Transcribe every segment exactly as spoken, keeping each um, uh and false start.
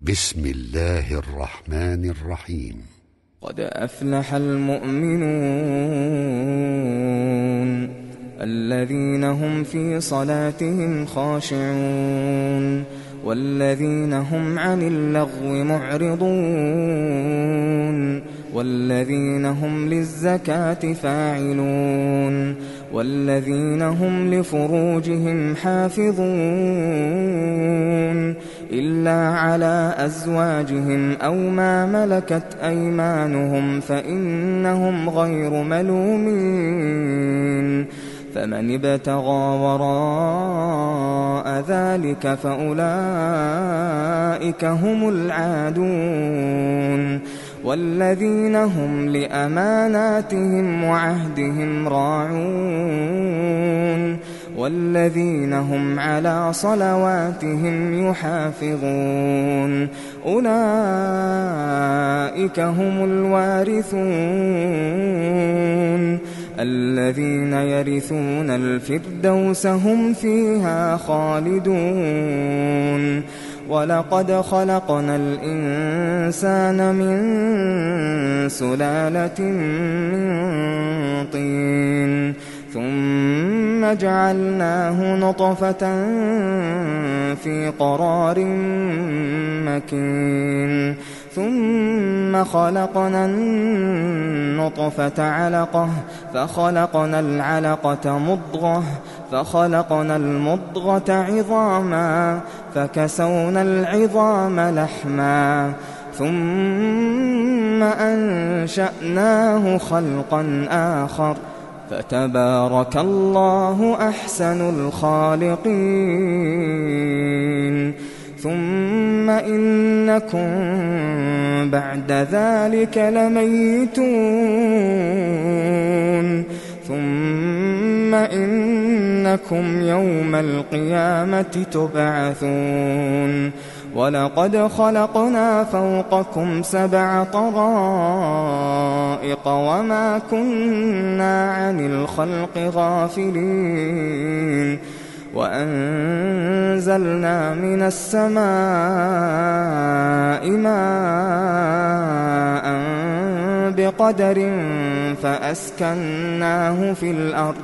بسم الله الرحمن الرحيم. قد أفلح المؤمنون الذين هم في صلاتهم خاشعون والذين هم عن اللغو معرضون والذين هم للزكاة فاعلون والذين هم لفروجهم حافظون إلا على أزواجهم أو ما ملكت أيمانهم فإنهم غير ملومين. فمن ابتغى وراء ذلك فأولئك هم العادون والذين هم لأماناتهم وعهدهم راعون والذين هم على صلواتهم يحافظون أولئك هم الوارثون الذين يرثون الفردوس هم فيها خالدون. ولقد خلقنا الإنسان من سلالة من طين ثم جعلناه نطفة في قرار مكين ثم خلقنا النطفة علقة فخلقنا العلقة مضغة فخلقنا المضغة عظاما فكسونا العظام لحما ثم أنشأناه خلقا آخر فتبارك الله أحسن الخالقين. ثم إنكم بعد ذلك لميتون ثم إنكم يوم القيامة تبعثون. ولقد خلقنا فوقكم سبع طرائق وما كنا عن الخلق غافلين وأنزلنا من السماء ماء بقدر فأسكناه في الأرض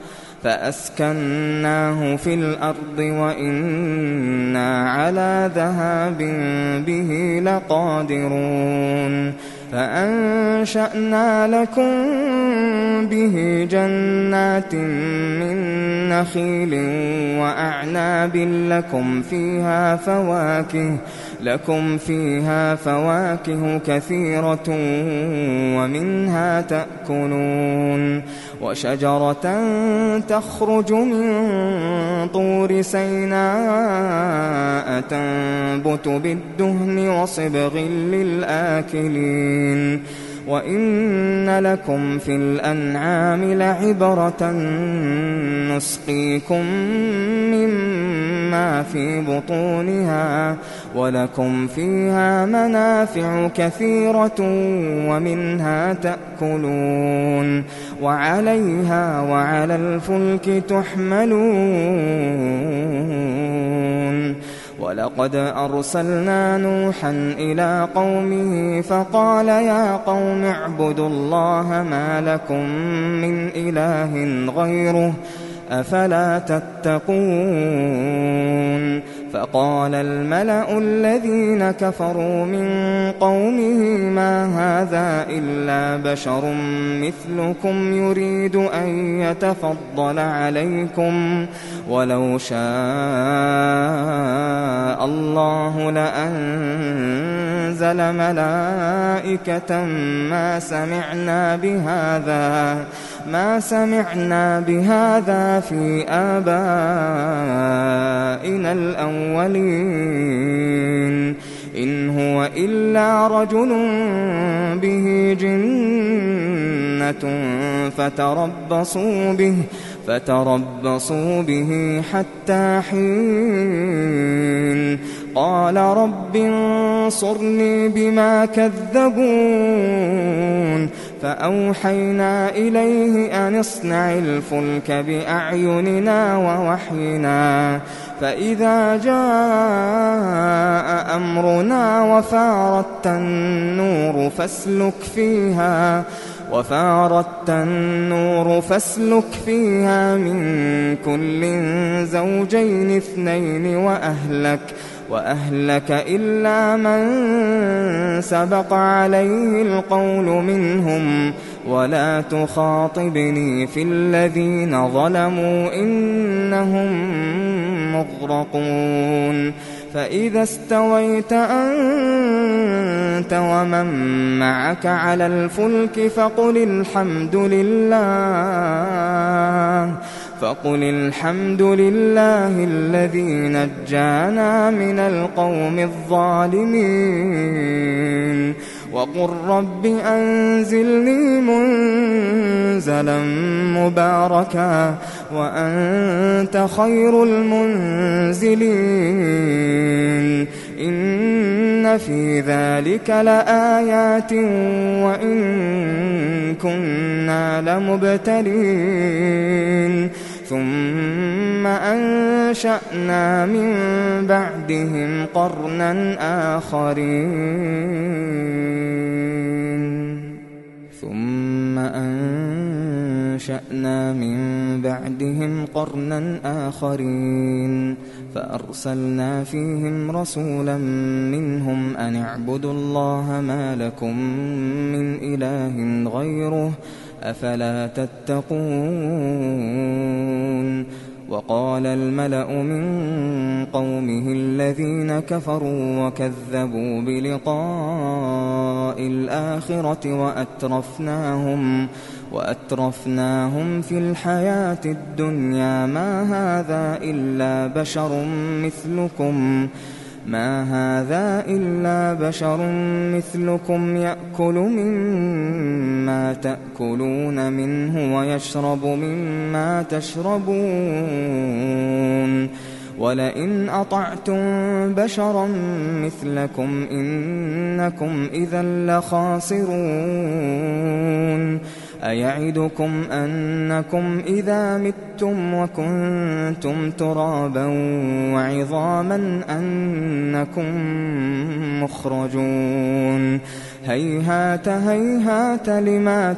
فأسكناه في الأرض وإنا على ذهاب به لقادرون. فأنشأنا لكم به جنات من نخيل وأعناب لكم فيها فواكه لكم فيها فواكه كثيرة ومنها تأكلون. وشجرة تخرج من طور سيناء تنبت بالدهن وصبغ للآكلين. وإن لكم في الأنعام لعبرة نسقيكم مما في بطونها ولكم فيها منافع كثيرة ومنها تأكلون وعليها وعلى الفلك تحملون. ولقد أرسلنا نوحا إلى قومه فقال يا قوم اعبدوا الله ما لكم من إله غيره أفلا تتقون. فقال الملأ الذين كفروا من قومه ما هذا إلا بشر مثلكم يريد أن يتفضل عليكم ولو شاء الله لأنزل ملائكة ما سمعنا بهذا ما سمعنا بهذا في آبائنا الأولين إن هو إلا رجل به جنة فتربصوا به فتربصوا به حتى حين. قال رب انصرني بما كذبون فأوحينا إليه أن اصنع الفلك بأعيننا ووحينا فإذا جاء أمرنا وفارت النور فاسلك فيها وفارت النور فاسلك فيها من كل زوجين اثنين وأهلك وأهلك إلا من سبق عليه القول منهم ولا تخاطبني في الذين ظلموا إنهم مغرقون فإذا استويت أنت ومن معك على الفلك فقل الحمد لله فقل الحمد لله الذي نجانا من القوم الظالمين وقل رب أنزلني منزلا مباركا وأنت خير المنزلين إن في ذلك لآيات وإن كنا لمبتلين ثم أنشأنا من بعدهم قرنا آخرين ثم أنشأنا من بعدهم قرنا آخرين فأرسلنا فيهم رسولا منهم أن اعبدوا الله ما لكم من إله غيره أفلا تتقون وقال الملأ من قومه الذين كفروا وكذبوا بلقاء الآخرة وأترفناهم وأترفناهم في الحياة الدنيا ما هذا إلا بشر مثلكم ما هذا إلا بشر مثلكم يأكل مما تأكلون منه ويشرب مما تشربون ولئن أطعتم بشرا مثلكم إنكم إذا لخاسرون أيعدكم أنكم إذا متم وكنتم ترابا وعظاما أنكم مخرجون هيهات هيهات لما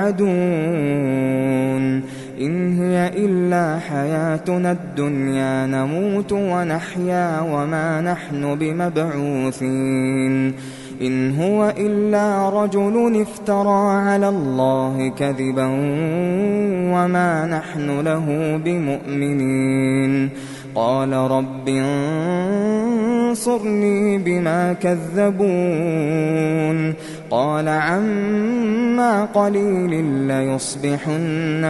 توعدون إن هي إلا حياتنا الدنيا نموت ونحيا وما نحن بمبعوثين إن هو إلا رجل افترى على الله كذبا وما نحن له بمؤمنين قال رب انصرني بما كذبون قال عما قليل ليصبحن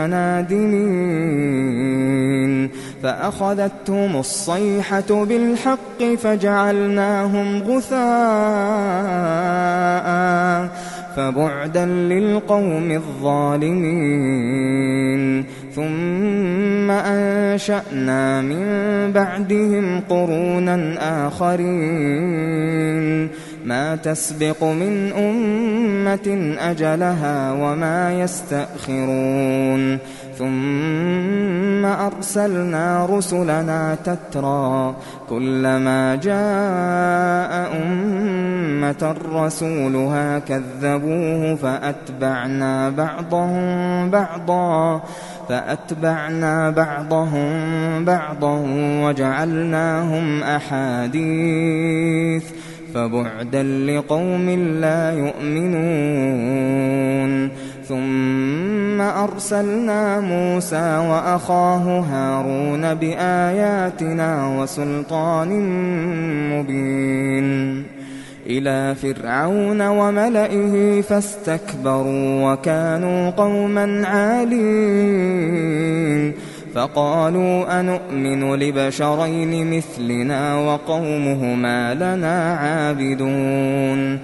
نادمين فأخذتهم الصيحة بالحق فجعلناهم غثاء فبعدا للقوم الظالمين ثم أنشأنا من بعدهم قرونا آخرين ما تسبق من أمة أجلها وما يستأخرون ثم أرسلنا رسلنا تترى كلما جاء أمة رسولها كذبوه فأتبعنا بعضهم بعضا فأتبعنا بعضهم بعضا وجعلناهم أحاديث فبعدا لقوم لا يؤمنون ثم أرسلنا موسى وأخاه هارون بآياتنا وسلطان مبين إلى فرعون وملئه فاستكبروا وكانوا قوما عالين فقالوا أنؤمن لبشرين مثلنا وقومهما لنا عابدون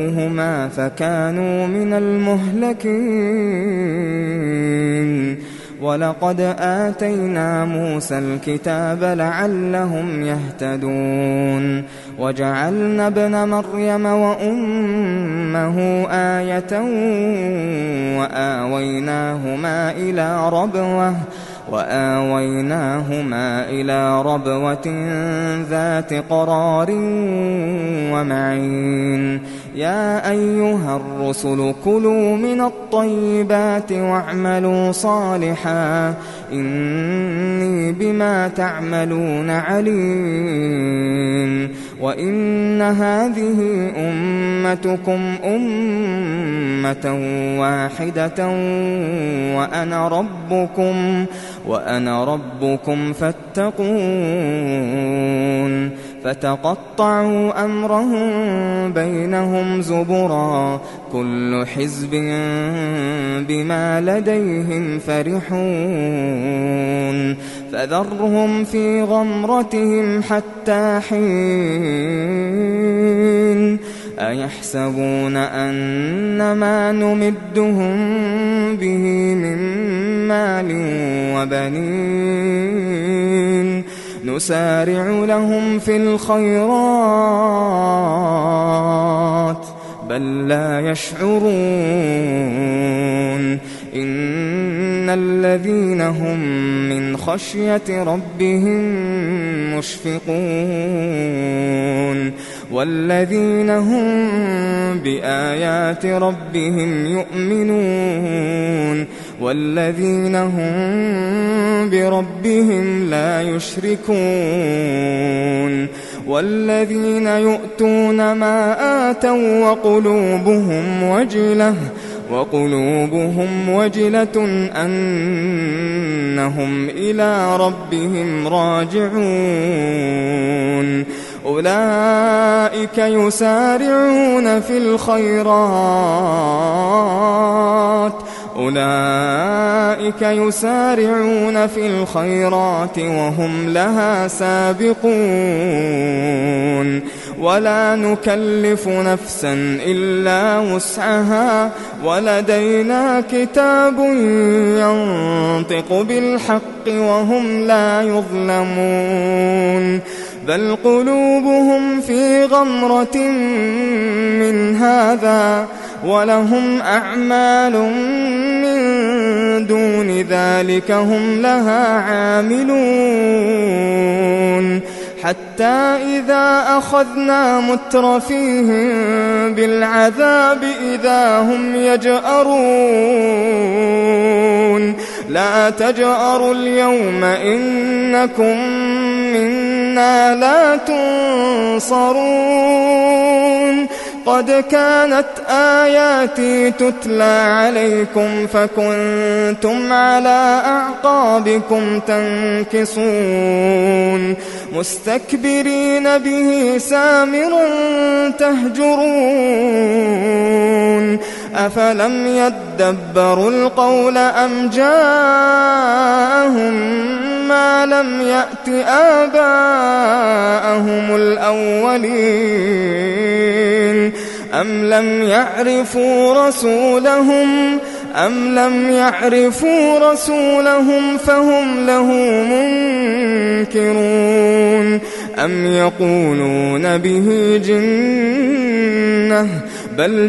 فكذبوهما فكانوا من المهلكين ولقد آتينا موسى الكتاب لعلهم يهتدون وجعلنا ابن مريم وأمه آية وآويناهما إلى ربوة وآويناهما إلى ربوة ذات قرار ومعين يا أيها الرسل كلوا من الطيبات واعملوا صالحا إني بما تعملون عليم وإن هذه أمتكم أمة واحدة وأنا ربكم وأنا ربكم فاتقون فتقطعوا أمرهم بينهم زبرا كل حزب بما لديهم فرحون فذرهم في غمرتهم حتى حين أيحسبون أن ما نمدهم به من مال وبنين نسارع لهم في الخيرات بل لا يشعرون إن الذين هم من خشية ربهم مشفقون والذين هم بآيات ربهم يؤمنون والذين هم بربهم لا يشركون والذين يؤتون ما آتوا وقلوبهم وجلة وقلوبهم وجلة أنهم إلى ربهم راجعون أولئك يسارعون في الخيرات أولئك يسارعون في الخيرات وهم لها سابقون ولا نكلف نفسا إلا وسعها ولدينا كتاب ينطق بالحق وهم لا يظلمون بل قلوبهم في غمرة من هذا ولهم أعمال من دون ذلك هم لها عاملون حتى إذا أخذنا مترفيهم بالعذاب إذا هم يجأرون لا تجأروا اليوم إنكم منا لا تنصرون قد كانت آياتي تتلى عليكم فكنتم على أعقابكم تنكصون مستكبرين به سامرا تهجرون أفلم يدبروا القول أم جاءهم ما لم يأت آباءهم الأولين أم لم يعرفوا رسولهم أم لم يعرفوا رسولهم فهم له منكرون أم يقولون به جنة بل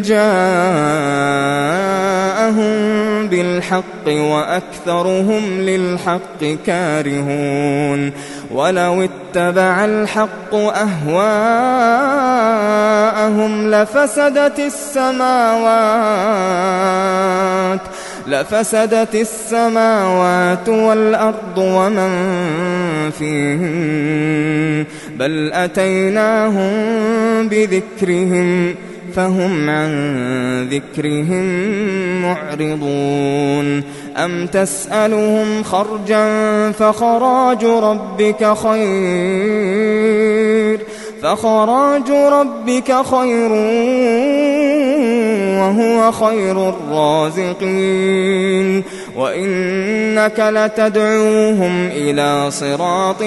جاءهم بالحق وأكثرهم للحق كارهون ولو اتبع الحق أهواءهم لفسدت السماوات لفسدت السماوات والأرض ومن فيهن بل أتيناهم بذكرهم فهم عن ذكرهم معرضون أم تسألهم خرجا فخراج ربك خير فخراج ربك خير وهو خير الرازقين وإنك لتدعوهم إلى صراط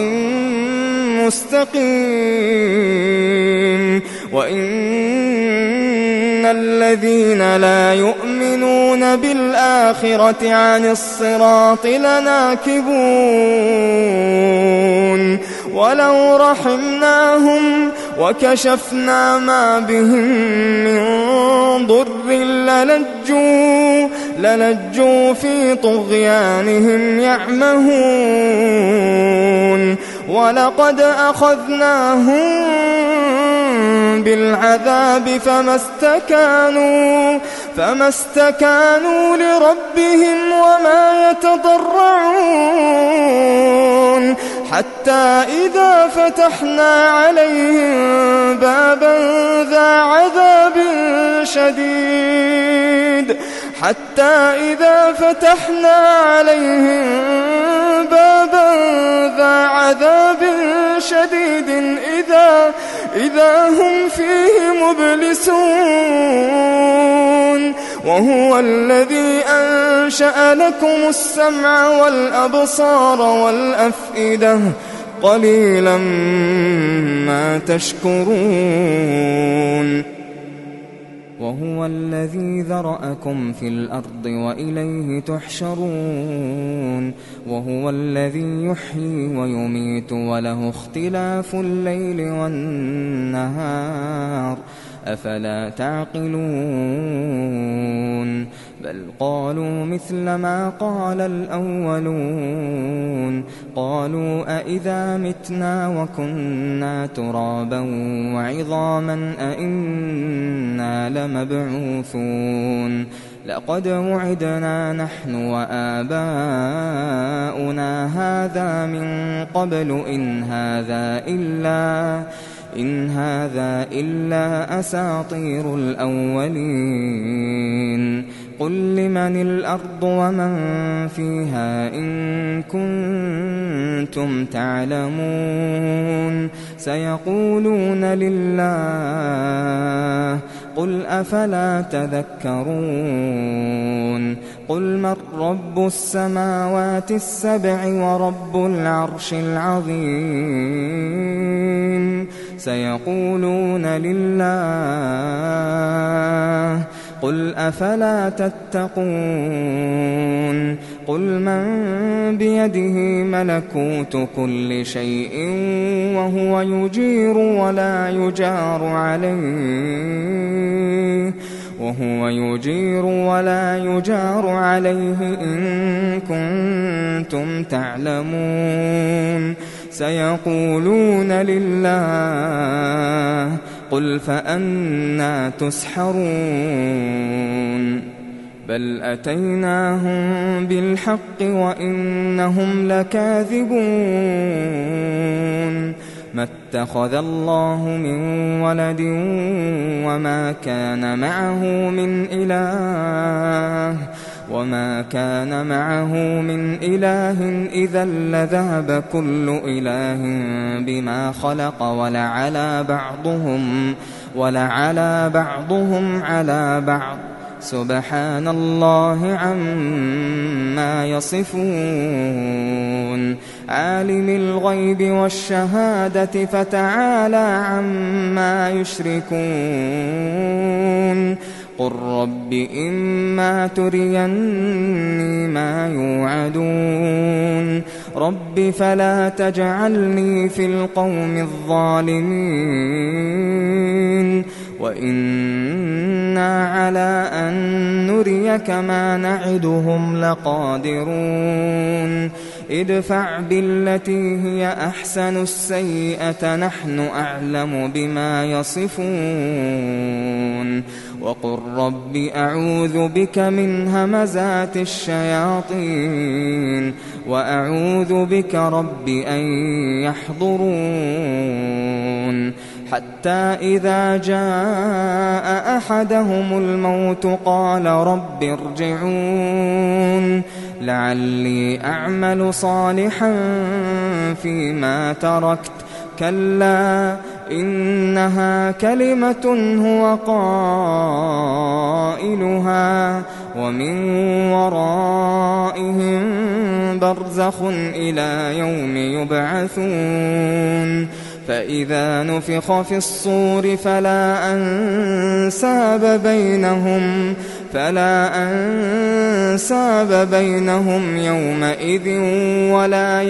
مستقيم وإن الذين لا يؤمنون يؤمنون بالآخرة عن الصراط لناكبون ولو رحمناهم وكشفنا ما بهم من ضر للجوا, للجوا في طغيانهم يعمهون ولقد أخذناهم بالعذاب فما استكانوا, فما استكانوا لربهم وما يتضرعون حتى إذا فتحنا عليهم بابا ذا عذاب شديد حتى إذا فتحنا عليهم بابا ذا عذاب شديد إذا, إذا هم فيه مبلسون وهو الذي أنشأ لكم السمع والأبصار والأفئدة قليلا ما تشكرون وهو الذي ذرأكم في الأرض وإليه تحشرون وهو الذي يحيي ويميت وله اختلاف الليل والنهار أفلا تعقلون بل قالوا مثل ما قال الأولون قالوا أئذا متنا وكنا ترابا وعظاما أئنا لمبعوثون لقد وعدنا نحن وآباؤنا هذا من قبل إن هذا إلا إن هذا إلا أساطير الأولين قل لمن الأرض ومن فيها إن كنتم تعلمون سيقولون لله قل أفلا تذكرون قل من رب السماوات السبع ورب العرش العظيم سيقولون لله قل أفلا تتقون قل من بيده ملكوت كل شيء وهو يجير ولا يجار عليه وهو يجير ولا يجار عليه إن كنتم تعلمون سيقولون لله قل فأنى تسحرون بل أتيناهم بالحق وإنهم لكاذبون ما اتخذ الله من ولد وما كان معه من إله وما كان معه من إله إذا لذهب كل إله بما خلق ولعلى بعضهم ولعلى بعضهم على بعض سبحان الله عما يصفون عالم الغيب والشهادة فتعالى عما يشركون قل رب إما تريني ما يوعدون رب فلا تجعلني في القوم الظالمين وإنا على أن نريك ما نعدهم لقادرون ادفع بالتي هي أحسن السيئة نحن أعلم بما يصفون وقل رب أعوذ بك من همزات الشياطين وأعوذ بك رب أن يحضرون حتى إذا جاء أحدهم الموت قال رب ارجعون لعلي أعمل صالحا فيما تركت كلا إنها كلمة هو قائلها ومن ورائهم برزخ إلى يوم يبعثون فإذا نفخ في الصور فلا أنساب بينهم فلا أنساب بينهم يومئذ ولا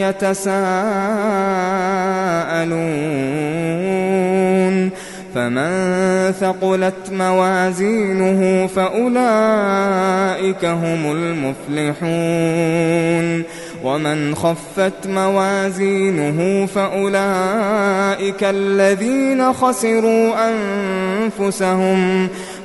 يتساءلون فمن ثقلت موازينه فأولئك هم المفلحون ومن خفت موازينه فأولئك الذين خسروا أنفسهم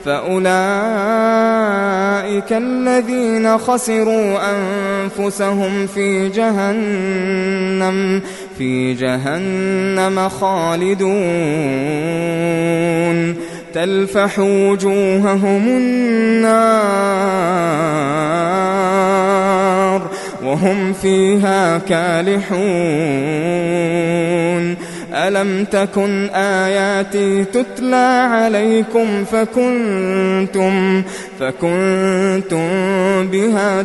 فأولئك الذين خسروا أنفسهم في جهنم في جهنم خالدون تلفح وجوههم النار وهم فيها كالحون ألم تكن آياتي تتلى عليكم فكنتم فكنتم بها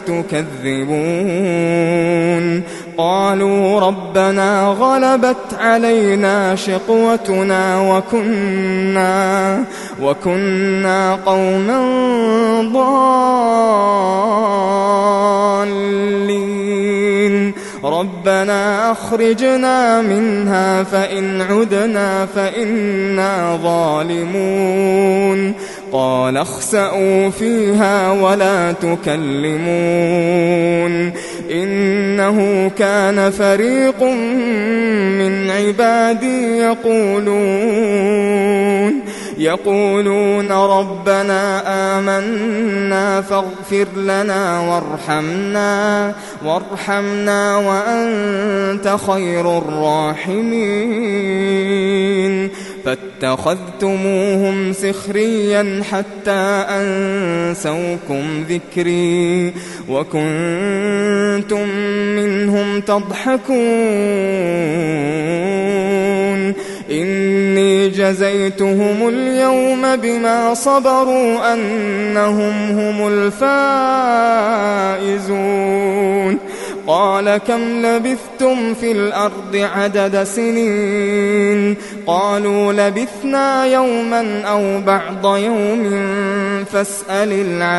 تكذبون قالوا ربنا غلبت علينا شقوتنا وكنا وكنا قوما ضالين ربنا أخرجنا منها فإن عدنا فإنا ظالمون قال اخسئوا فيها ولا تكلمون إنه كان فريق من عبادي يقولون يقولون ربنا آمنا فاغفر لنا وارحمنا وارحمنا وأنت خير الراحمين فاتخذتموهم سخريا حتى أنسوكم ذكري وكنتم منهم تضحكون إني جزيتهم اليوم بما صبروا أنهم هم الفائزون قال كم لبثتم في الأرض عدد سنين قالوا لبثنا يوما أو بعض يوم فاسأل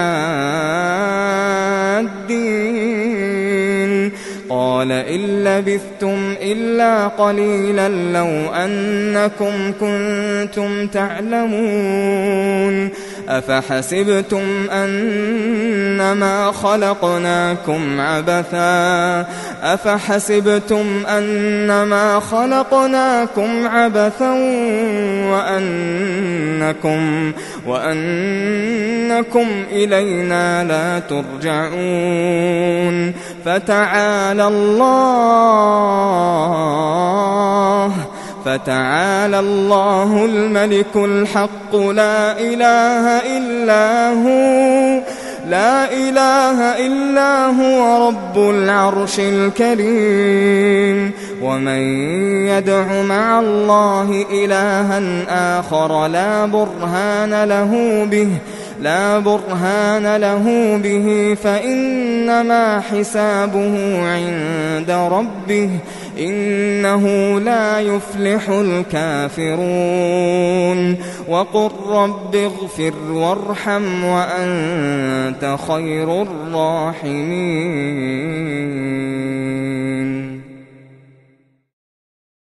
العادين قال إن لبثتم إلا قليلا لو أنكم كنتم تعلمون أفحسبتم أنما خلقناكم عبثا أفحسبتم أنما خلقناكم عبثا وأنكم وأنكم إلينا لا ترجعون فتعالى الله فتعالى الله الملك الحق لا إله إلا هو لا إله إلا هو رب العرش الكريم ومن يدع مع الله إلها آخر لا برهان له به لا برهان له به فإنما حسابه عند ربه إنه لا يفلح الكافرون وقل رب اغفر وارحم وأنت خير الراحمين